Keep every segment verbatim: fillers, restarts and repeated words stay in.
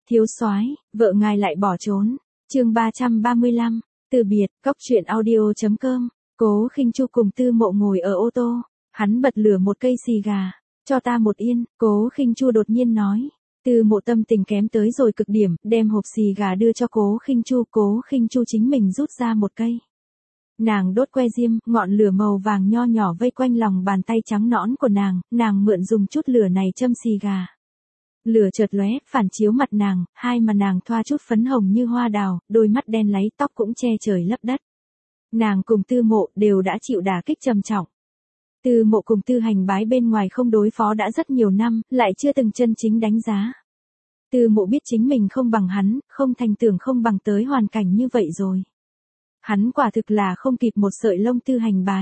Thiếu soái, vợ ngài lại bỏ trốn. Chương ba trăm ba mươi lăm, từ biệt. Cốc truyện audio chấm com. Cố Khinh Chu cùng Tư Mộ ngồi ở ô tô, hắn bật lửa một cây xì gà. Cho ta một yên, Cố Khinh Chu đột nhiên nói. Tư Mộ tâm tình kém tới rồi cực điểm, đem hộp xì gà đưa cho Cố Khinh Chu, Cố Khinh Chu chính mình rút ra một cây. Nàng đốt que diêm, ngọn lửa màu vàng nho nhỏ vây quanh lòng bàn tay trắng nõn của nàng, nàng mượn dùng chút lửa này châm xì gà. Lửa chợt lóe, phản chiếu mặt nàng, hai mà nàng thoa chút phấn hồng như hoa đào, đôi mắt đen láy, tóc cũng che trời lấp đất. Nàng cùng Tư Mộ đều đã chịu đả kích trầm trọng. Tư Mộ cùng Tư Hành Bái bên ngoài không đối phó đã rất nhiều năm, lại chưa từng chân chính đánh giá. Tư Mộ biết chính mình không bằng hắn, không thành tưởng không bằng tới hoàn cảnh như vậy rồi. Hắn quả thực là không kịp một sợi lông Tư Hành Bái.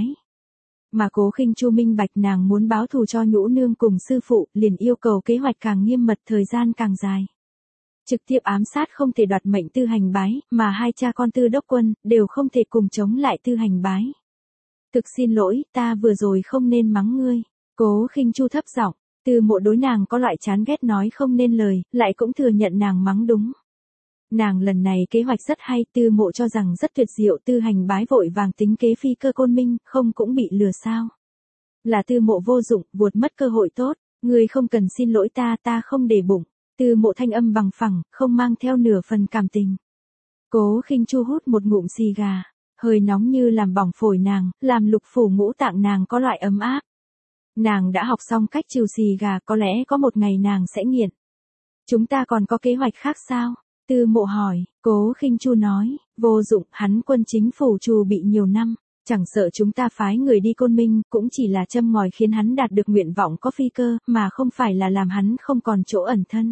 Mà Cố Khinh Chu minh bạch nàng muốn báo thù cho nhũ nương cùng sư phụ, liền yêu cầu kế hoạch càng nghiêm mật, thời gian càng dài. Trực tiếp ám sát không thể đoạt mệnh Tư Hành Bái, mà hai cha con Tư Đốc Quân đều không thể cùng chống lại Tư Hành Bái. Thực xin lỗi, ta vừa rồi không nên mắng ngươi. Cố Khinh Chu thấp giọng. Tư Mộ đối nàng có loại chán ghét nói không nên lời, lại cũng thừa nhận nàng mắng đúng. Nàng lần này kế hoạch rất hay, Tư Mộ cho rằng rất tuyệt diệu, Tư Hành Bái vội vàng tính kế phi cơ Côn Minh, không cũng bị lừa sao. Là Tư Mộ vô dụng, vuột mất cơ hội tốt, ngươi không cần xin lỗi ta, ta không để bụng. Tư Mộ thanh âm bằng phẳng, không mang theo nửa phần cảm tình. Cố Khinh Chu hút một ngụm xì gà, hơi nóng như làm bỏng phổi nàng, làm lục phủ ngũ tạng nàng có loại ấm áp. Nàng đã học xong cách trừ xì gà, có lẽ có một ngày nàng sẽ nghiện. Chúng ta còn có kế hoạch khác sao? Tư Mộ hỏi. Cố Khinh Chu nói, vô dụng, hắn quân chính phủ trù bị nhiều năm, chẳng sợ chúng ta phái người đi Côn Minh, cũng chỉ là châm ngòi khiến hắn đạt được nguyện vọng có phi cơ, mà không phải là làm hắn không còn chỗ ẩn thân.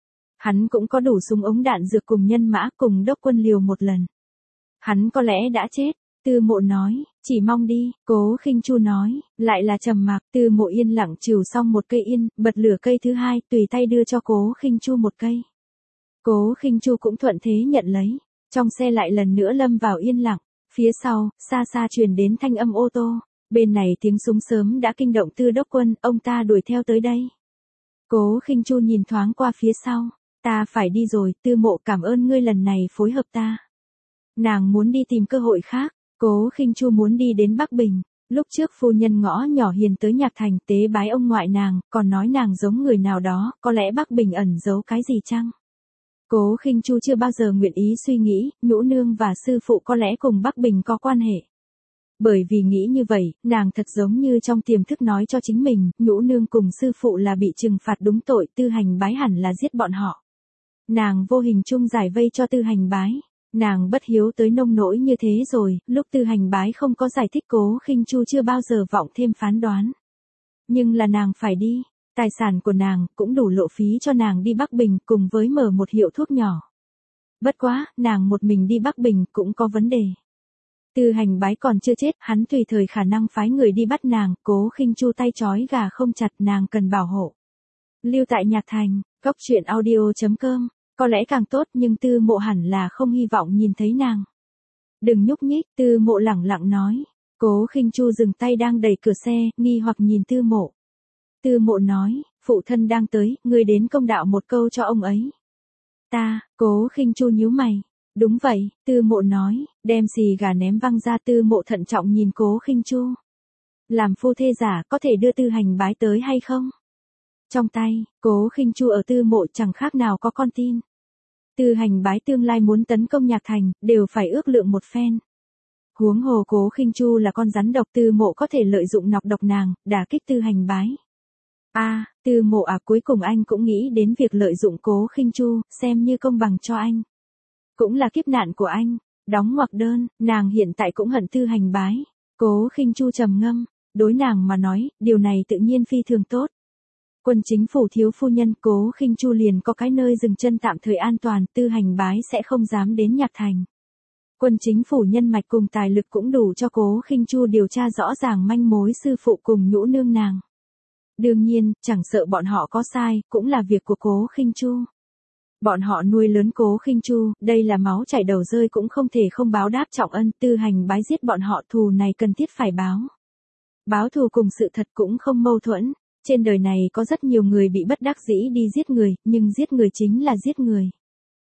Hắn cũng có đủ súng ống đạn dược cùng nhân mã, cùng Đốc Quân liều một lần. Hắn có lẽ đã chết. Tư Mộ nói, chỉ mong đi. Cố Khinh Chu nói, lại là trầm mặc. Tư Mộ yên lặng trừ xong một cây yên, bật lửa cây thứ hai, tùy tay đưa cho Cố Khinh Chu một cây. Cố Khinh Chu cũng thuận thế nhận lấy. Trong xe lại lần nữa lâm vào yên lặng. Phía sau, xa xa truyền đến thanh âm ô tô. Bên này tiếng súng sớm đã kinh động Tư Đốc Quân, ông ta đuổi theo tới đây. Cố Khinh Chu nhìn thoáng qua phía sau. Ta phải đi rồi, Tư Mộ cảm ơn ngươi lần này phối hợp ta. Nàng muốn đi tìm cơ hội khác. Cố Khinh Chu muốn đi đến Bắc Bình. Lúc trước phu nhân ngõ nhỏ hiền tới Nhạc Thành tế bái ông ngoại nàng, còn nói nàng giống người nào đó, có lẽ Bắc Bình ẩn giấu cái gì chăng? Cố Khinh Chu chưa bao giờ nguyện ý suy nghĩ, nhũ nương và sư phụ có lẽ cùng Bắc Bình có quan hệ. Bởi vì nghĩ như vậy, nàng thật giống như trong tiềm thức nói cho chính mình, nhũ nương cùng sư phụ là bị trừng phạt đúng tội, Tư Hành Bái hẳn là giết bọn họ. Nàng vô hình chung giải vây cho Tư Hành Bái. Nàng bất hiếu tới nông nỗi như thế rồi, lúc Tư Hành Bái không có giải thích, Cố Khinh Chu chưa bao giờ vọng thêm phán đoán. Nhưng là nàng phải đi, tài sản của nàng cũng đủ lộ phí cho nàng đi Bắc Bình cùng với mở một hiệu thuốc nhỏ. Bất quá, nàng một mình đi Bắc Bình cũng có vấn đề. Tư Hành Bái còn chưa chết, hắn tùy thời khả năng phái người đi bắt nàng, Cố Khinh Chu tay trói gà không chặt, nàng cần bảo hộ. Lưu tại Nhạc Thành, cốc truyện audio chấm com. Có lẽ càng tốt, nhưng Tư Mộ hẳn là không hy vọng nhìn thấy nàng. Đừng nhúc nhích, Tư Mộ lẳng lặng nói. Cố Khinh Chu dừng tay đang đẩy cửa xe, nghi hoặc nhìn Tư Mộ. Tư Mộ nói, phụ thân đang tới, ngươi đến công đạo một câu cho ông ấy. Ta, Cố Khinh Chu nhíu mày. Đúng vậy, Tư Mộ nói, đem xì gà ném văng ra. Tư Mộ thận trọng nhìn Cố Khinh Chu. Làm phu thê giả có thể đưa Tư Hành Bái tới hay không? Trong tay, Cố Khinh Chu ở Tư Mộ chẳng khác nào có con tin. Tư Hành Bái tương lai muốn tấn công Nhạc Thành, đều phải ước lượng một phen. Huống hồ Cố Khinh Chu là con rắn độc, Tư Mộ có thể lợi dụng nọc độc nàng, đả kích Tư Hành Bái. A, à, Tư Mộ à, cuối cùng anh cũng nghĩ đến việc lợi dụng Cố Khinh Chu, xem như công bằng cho anh. Cũng là kiếp nạn của anh. Đóng ngoặc đơn, nàng hiện tại cũng hận Tư Hành Bái. Cố Khinh Chu trầm ngâm, đối nàng mà nói, điều này tự nhiên phi thường tốt. Quân chính phủ thiếu phu nhân, Cố Khinh Chu liền có cái nơi dừng chân tạm thời an toàn, Tư Hành Bái sẽ không dám đến Nhạc Thành. Quân chính phủ nhân mạch cùng tài lực cũng đủ cho Cố Khinh Chu điều tra rõ ràng manh mối sư phụ cùng nhũ nương nàng. Đương nhiên, chẳng sợ bọn họ có sai, cũng là việc của Cố Khinh Chu. Bọn họ nuôi lớn Cố Khinh Chu, đây là máu chảy đầu rơi cũng không thể không báo đáp trọng ân, Tư Hành Bái giết bọn họ, thù này cần thiết phải báo. Báo thù cùng sự thật cũng không mâu thuẫn. Trên đời này có rất nhiều người bị bất đắc dĩ đi giết người, nhưng giết người chính là giết người.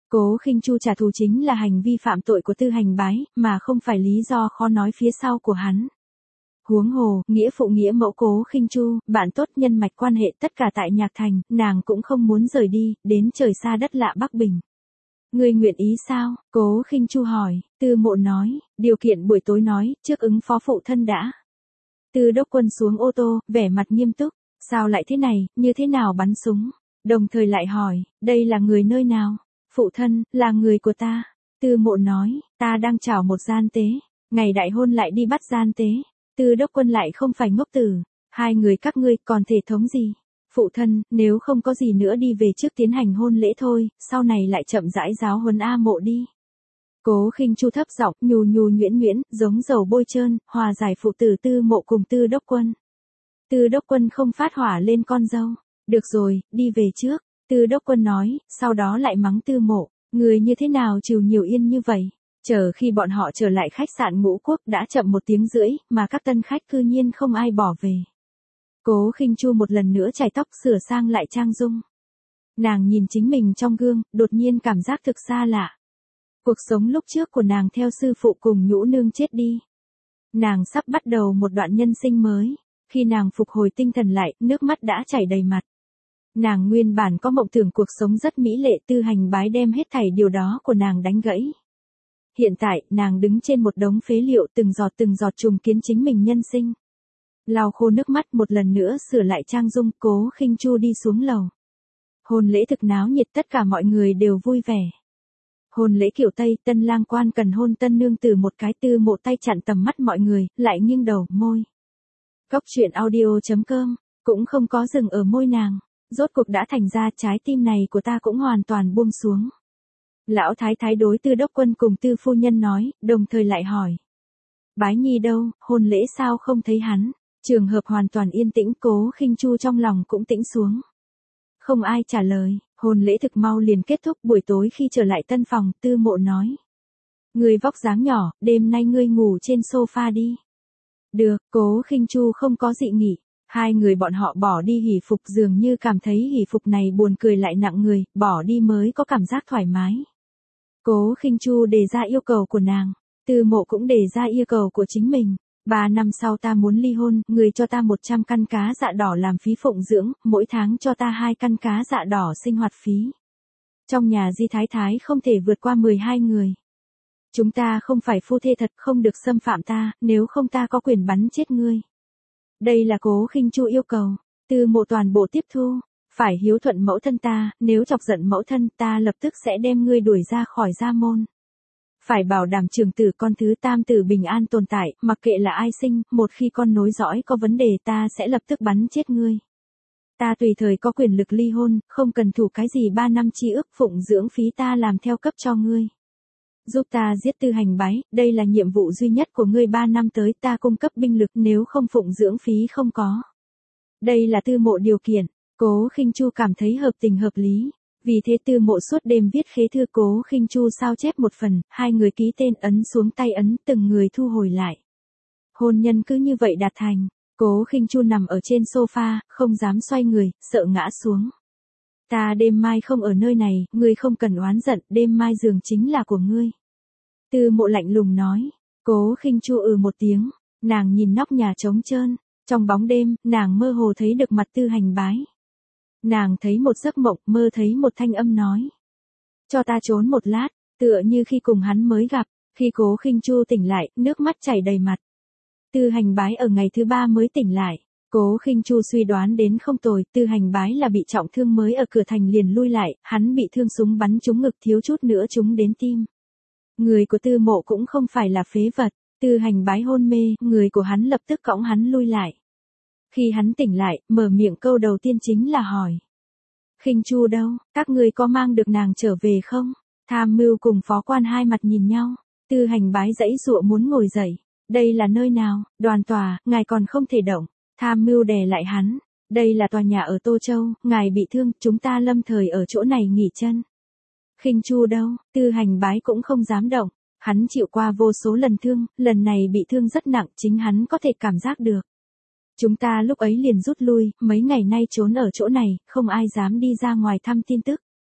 Cố Khinh Chu trả thù chính là hành vi phạm tội của Tư Hành Bái, mà không phải lý do khó nói phía sau của hắn. Huống hồ, nghĩa phụ nghĩa mẫu Cố Khinh Chu, bạn tốt nhân mạch quan hệ tất cả tại Nhạc Thành, nàng cũng không muốn rời đi, đến trời xa đất lạ Bắc Bình. Ngươi nguyện ý sao? Cố Khinh Chu hỏi, Tư Mộ nói, điều kiện buổi tối nói, trước ứng phó phụ thân đã. Tư Đốc Quân xuống ô tô, vẻ mặt nghiêm túc, sao lại thế này, như thế nào bắn súng? Đồng thời lại hỏi, đây là người nơi nào? Phụ thân, là người của ta. Tư Mộ nói, ta đang chào một gian tế, ngày đại hôn lại đi bắt gian tế. Tư Đốc Quân lại không phải ngốc tử, hai người các ngươi còn thể thống gì? Phụ thân, nếu không có gì nữa đi về trước tiến hành hôn lễ thôi, sau này lại chậm rãi giáo huấn A Mộ đi. Cố Khinh Chu thấp giọng, nhu nhu nhuyễn nhuyễn, giống dầu bôi trơn, hòa giải phụ tử Tư Mộ cùng Tư Đốc Quân. Tư Đốc Quân không phát hỏa lên con dâu. Được rồi, đi về trước. Tư Đốc Quân nói, sau đó lại mắng Tư Mộ, người như thế nào chịu nhiều yên như vậy. Chờ khi bọn họ trở lại khách sạn Ngũ Quốc đã chậm một tiếng rưỡi, mà các tân khách cư nhiên không ai bỏ về. Cố Khinh Chu một lần nữa chải tóc sửa sang lại trang dung. Nàng nhìn chính mình trong gương, đột nhiên cảm giác thực xa lạ. Cuộc sống lúc trước của nàng theo sư phụ cùng nhũ nương chết đi. Nàng sắp bắt đầu một đoạn nhân sinh mới. Khi nàng phục hồi tinh thần lại, nước mắt đã chảy đầy mặt. Nàng nguyên bản có mộng tưởng cuộc sống rất mỹ lệ, Tư Hành Bái đem hết thảy điều đó của nàng đánh gãy. Hiện tại, nàng đứng trên một đống phế liệu từng giọt từng giọt trùng kiến chính mình nhân sinh. Lau khô nước mắt một lần nữa sửa lại trang dung, Cố Khinh Chu đi xuống lầu. Hôn lễ thực náo nhiệt, tất cả mọi người đều vui vẻ. Hôn lễ kiểu Tây, tân lang quan cần hôn tân nương từ một cái, Tư Mộ tay chặn tầm mắt mọi người, lại nghiêng đầu, môi. Cóc truyện audio chấm com, cũng không có dừng ở môi nàng. Rốt cuộc đã thành ra trái tim này của ta cũng hoàn toàn buông xuống. Lão thái thái đối Tư Đốc Quân cùng Tư phu nhân nói, đồng thời lại hỏi. Bái Nhi đâu, hôn lễ sao không thấy hắn? Trường hợp hoàn toàn yên tĩnh, Cố Khinh Chu trong lòng cũng tĩnh xuống. Không ai trả lời, hôn lễ thực mau liền kết thúc. Buổi tối khi trở lại tân phòng, Tư Mộ nói. Người vóc dáng nhỏ, đêm nay ngươi ngủ trên sofa đi. Được, Cố Khinh Chu không có dị nghị. Hai người bọn họ bỏ đi hỉ phục, dường như cảm thấy hỉ phục này buồn cười lại nặng người, bỏ đi mới có cảm giác thoải mái. Cố Khinh Chu đề ra yêu cầu của nàng, Tư Mộ cũng đề ra yêu cầu của chính mình. Ba năm sau ta muốn ly hôn, người cho ta một trăm căn cá dạ đỏ làm phí phụng dưỡng, mỗi tháng cho ta hai căn cá dạ đỏ sinh hoạt phí. Trong nhà Di Thái Thái không thể vượt qua mười hai người. Chúng ta không phải phu thê thật, không được xâm phạm ta, nếu không ta có quyền bắn chết ngươi. Đây là Cố Khinh Chu yêu cầu. Tư Mộ toàn bộ tiếp thu. Phải hiếu thuận mẫu thân ta, nếu chọc giận mẫu thân ta lập tức sẽ đem ngươi đuổi ra khỏi gia môn. Phải bảo đảm trường tử con thứ tam tử bình an tồn tại, mặc kệ là ai sinh, một khi con nối dõi có vấn đề ta sẽ lập tức bắn chết ngươi. Ta tùy thời có quyền lực ly hôn, không cần thủ cái gì ba năm chi ước, phụng dưỡng phí ta làm theo cấp cho ngươi. Giúp ta giết Tư Hành Bái, đây là nhiệm vụ duy nhất của ngươi, ba năm tới ta cung cấp binh lực, nếu không phụng dưỡng phí không có. Đây là Tư Mộ điều kiện. Cố Khinh Chu cảm thấy hợp tình hợp lý. Vì thế Tư Mộ suốt đêm viết khế thư, Cố Khinh Chu sao chép một phần, hai người ký tên ấn xuống tay ấn, từng người thu hồi lại. Hôn nhân cứ như vậy đạt thành. Cố Khinh Chu nằm ở trên sofa, không dám xoay người, sợ ngã xuống. Ta đêm mai không ở nơi này, ngươi không cần oán giận, đêm mai giường chính là của ngươi. Tư Mộ lạnh lùng nói. Cố Khinh Chu ừ một tiếng, nàng nhìn nóc nhà trống trơn. Trong bóng đêm, nàng mơ hồ thấy được mặt Tư Hành Bái. Nàng thấy một giấc mộng, mơ thấy một thanh âm nói. Cho ta trốn một lát, tựa như khi cùng hắn mới gặp. Khi Cố Khinh Chu tỉnh lại, nước mắt chảy đầy mặt. Tư Hành Bái ở ngày thứ ba mới tỉnh lại. Cố Khinh Chu suy đoán đến không tồi, Tư Hành Bái là bị trọng thương mới ở cửa thành liền lui lại, hắn bị thương súng bắn trúng ngực, thiếu chút nữa trúng đến tim. Người của Tư Mộ cũng không phải là phế vật. Tư Hành Bái hôn mê, người của hắn lập tức cõng hắn lui lại. Khi hắn tỉnh lại, mở miệng câu đầu tiên chính là hỏi. Khinh Chu đâu, các ngươi có mang được nàng trở về không? Tham mưu cùng phó quan hai mặt nhìn nhau. Tư Hành Bái giãy giụa muốn ngồi dậy. Đây là nơi nào? Đoàn tòa, ngài còn không thể động. Tham mưu đè lại hắn. Đây là tòa nhà ở Tô Châu, ngài bị thương, chúng ta lâm thời ở chỗ này nghỉ chân. Khinh Chu đâu? Tư Hành Bái cũng không dám động. Hắn chịu qua vô số lần thương, lần này bị thương rất nặng, chính hắn có thể cảm giác được. Chúng ta lúc ấy liền rút lui, mấy ngày nay trốn ở chỗ này, không ai dám đi ra ngoài thăm tin tức.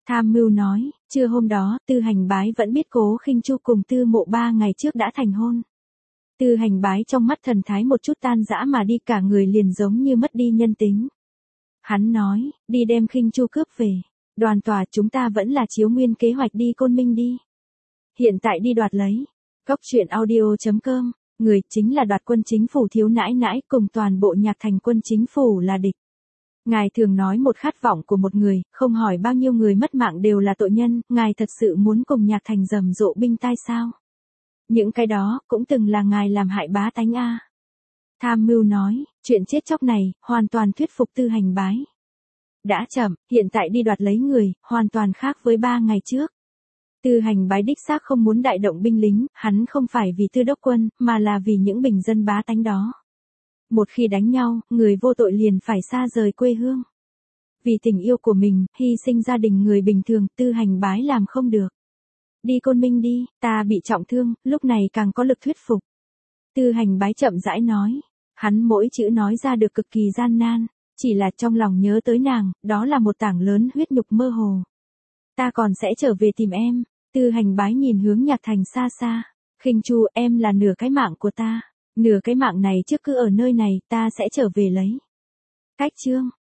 Tham mưu nói, trưa hôm đó, Tư Hành Bái vẫn biết Cố Khinh Chu cùng Tư Mộ ba ngày trước đã thành hôn. Tư Hành Bái trong mắt thần thái một chút tan rã mà đi, cả người liền giống như mất đi nhân tính. Hắn nói, đi đem Khinh Chu cướp về. Đoàn tòa, chúng ta vẫn là chiếu nguyên kế hoạch đi Côn Minh đi. Hiện tại đi đoạt lấy. Cốc truyện audio chấm com, người chính là đoạt quân chính phủ thiếu nãi nãi cùng toàn bộ Nhạc Thành quân chính phủ là địch. Ngài thường nói một khát vọng của một người, không hỏi bao nhiêu người mất mạng đều là tội nhân, ngài thật sự muốn cùng Nhạc Thành rầm rộ binh tai sao? Những cái đó, cũng từng là ngài làm hại bá tánh a. Tham mưu nói, chuyện chết chóc này, hoàn toàn thuyết phục Tư Hành Bái. Đã chậm, hiện tại đi đoạt lấy người, hoàn toàn khác với ba ngày trước. Tư Hành Bái đích xác không muốn đại động binh lính, hắn không phải vì Tư đốc quân, mà là vì những bình dân bá tánh đó. Một khi đánh nhau, người vô tội liền phải xa rời quê hương. Vì tình yêu của mình, hy sinh gia đình người bình thường, Tư Hành Bái làm không được. Đi Côn Minh đi, ta bị trọng thương, lúc này càng có lực thuyết phục. Tư Hành Bái chậm rãi nói, hắn mỗi chữ nói ra được cực kỳ gian nan, chỉ là trong lòng nhớ tới nàng, đó là một tảng lớn huyết nhục mơ hồ. Ta còn sẽ trở về tìm em. Tư Hành Bái nhìn hướng Nhạc Thành xa xa. Khinh Chu, em là nửa cái mạng của ta. Nửa cái mạng này trước cứ ở nơi này, ta sẽ trở về lấy. Cách chương.